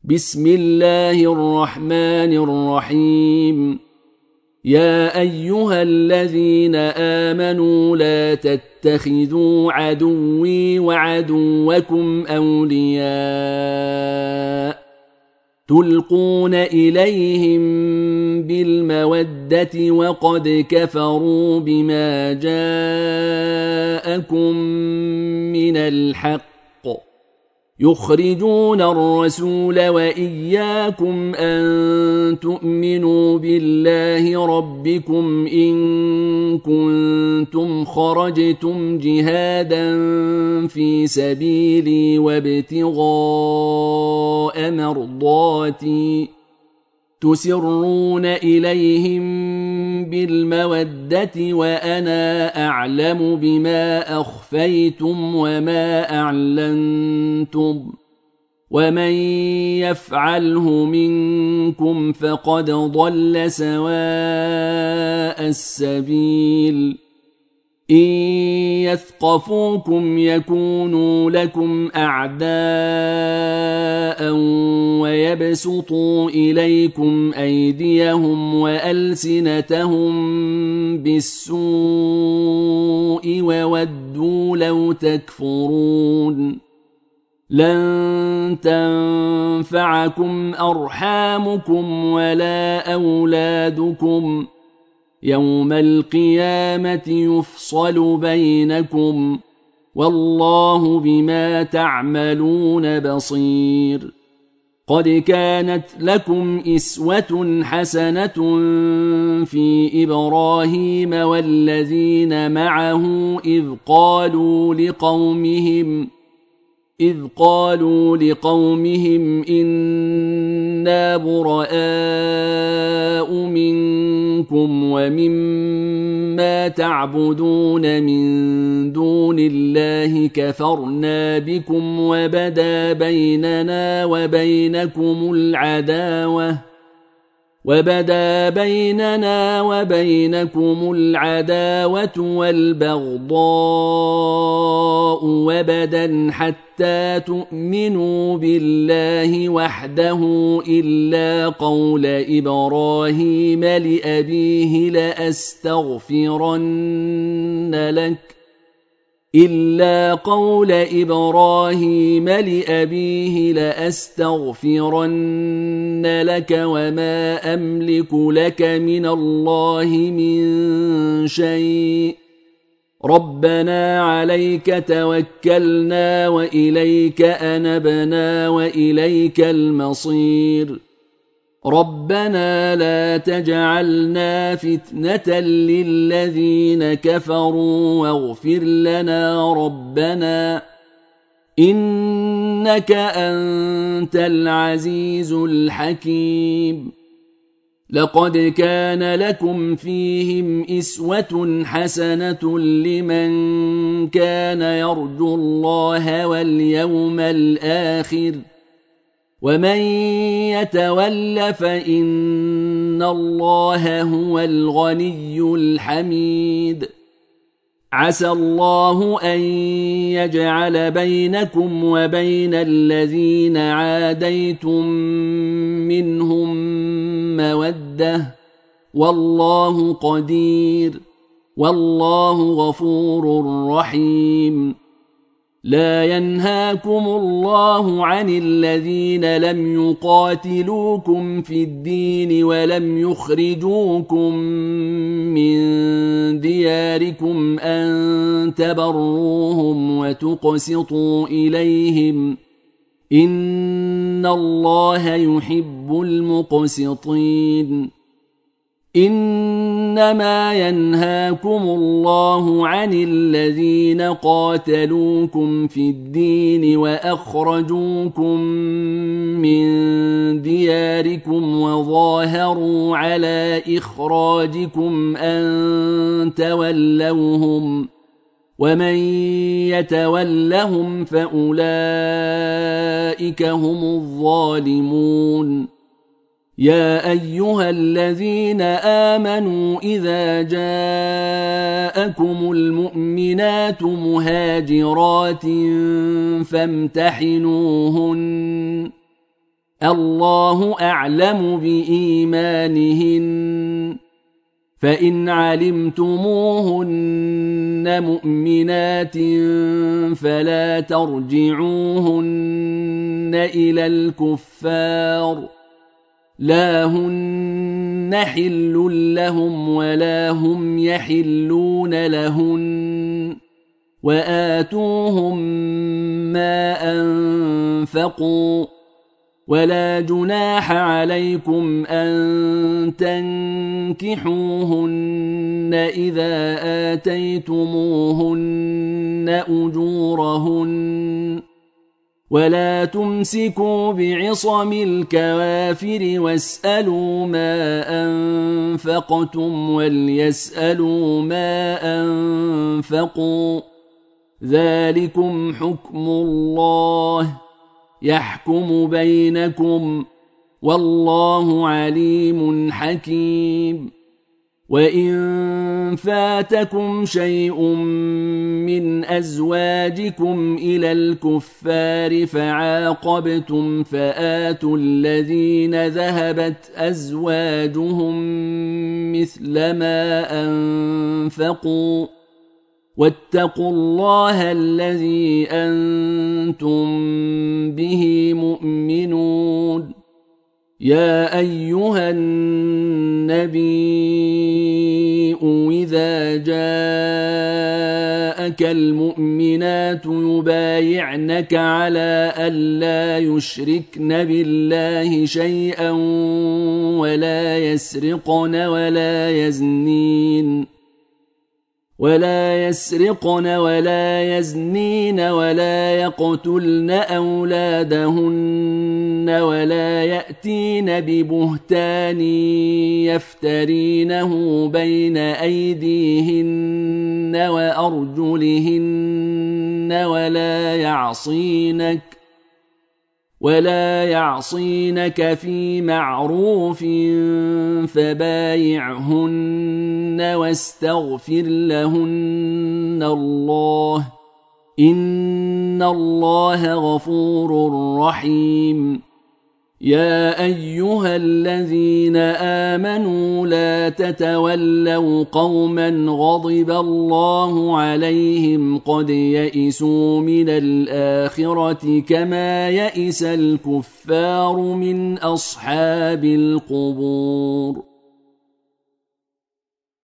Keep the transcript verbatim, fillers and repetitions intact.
بسم الله الرحمن الرحيم. يا أيها الذين آمنوا لا تتخذوا عدوي وعدوكم أولياء تلقون إليهم بالمودة وقد كفروا بما جاءكم من الحق يخرجون الرسول وإياكم أن تؤمنوا بالله ربكم إن كنتم خرجتم جهادا في سبيلي وابتغاء مرضاتي تسرون إليهم بالمودة وأنا أعلم بما أخفيتم وما أعلنتم ومن يفعله منكم فقد ضل سواء السبيل. إن يثقفوكم يكونوا لكم أعداء ويبسطوا إليكم أيديهم وألسنتهم بالسوء وودوا لو تكفرون. لن تنفعكم أرحامكم ولا أولادكم يوم القيامة يفصل بينكم والله بما تعملون بصير. قد كانت لكم إسوة حسنة في إبراهيم والذين معه إذ قالوا لقومهم إذ قالوا لقومهم إنا براء منكم ومما تعبدون من دون الله كفرنا بكم وبدا بيننا وبينكم العداوة وبدا بيننا وبينكم العداوة والبغضاء وبدا حتى تؤمنوا بالله وحده إلا قول إبراهيم لأبيه لأستغفرن لك إلا قول إبراهيم لأبيه لأستغفرن لك وما أملك لك من الله من شيء ربنا عليك توكلنا وإليك أنبنا وإليك المصير. ربنا لا تجعلنا فتنة للذين كفروا واغفر لنا ربنا إنك أنت العزيز الحكيم. لقد كان لكم فيهم إسوة حسنة لمن كان يرجو الله واليوم الآخر ومن يتول فإن الله هو الغني الحميد. عسى الله أن يجعل بينكم وبين الذين عاديتم منهم مودة والله قدير والله غفور رحيم. لا ينهاكم الله عن الذين لم يقاتلوكم في الدين ولم يخرجوكم من دياركم أن تبروهم وتقسطوا إليهم إن الله يحب المقسطين. إنما ينهاكم الله عن الذين قاتلوكم في الدين وأخرجوكم من دياركم وظاهروا على إخراجكم أن تولوهم ومن يتولهم فأولئك هم الظالمون. يا أيها الذين آمنوا إذا جاءكم المؤمنات مهاجرات فامتحنوهن الله أعلم بإيمانهن فإن علمتموهن مؤمنات فلا ترجعوهن إلى الكفار لا هن حل لهم ولا هم يحلون لهن وآتوهم ما أنفقوا ولا جناح عليكم أن تنكحوهن إذا آتيتموهن أجورهن ولا تمسكوا بعصم الكوافر واسألوا ما أنفقتم وليسألوا ما أنفقوا ذلكم حكم الله يحكم بينكم والله عليم حكيم وإن فاتكم شيء من أزواجكم إلى الكفار فعاقبتم فآتوا الذين ذهبت أزواجهم مثل ما أنفقوا واتقوا الله الذي أنتم به مؤمنون يا أيها النبي إذا جاءك المؤمنات يبايعنك على ألا يشركن بالله شيئا ولا يسرقن ولا يزنين ولا يسرقن ولا يزنين ولا يقتلن أولادهن ولا يأتين ببهتان يفترينه بين أيديهن وأرجلهن ولا يعصينك ولا يعصينك في معروف فبايعهن واستغفر لهن الله إن الله غفور رحيم يا أيها الذين آمنوا لا تتولوا قوما غضب الله عليهم قد يئسوا من الآخرة كما يئس الكفار من أصحاب القبور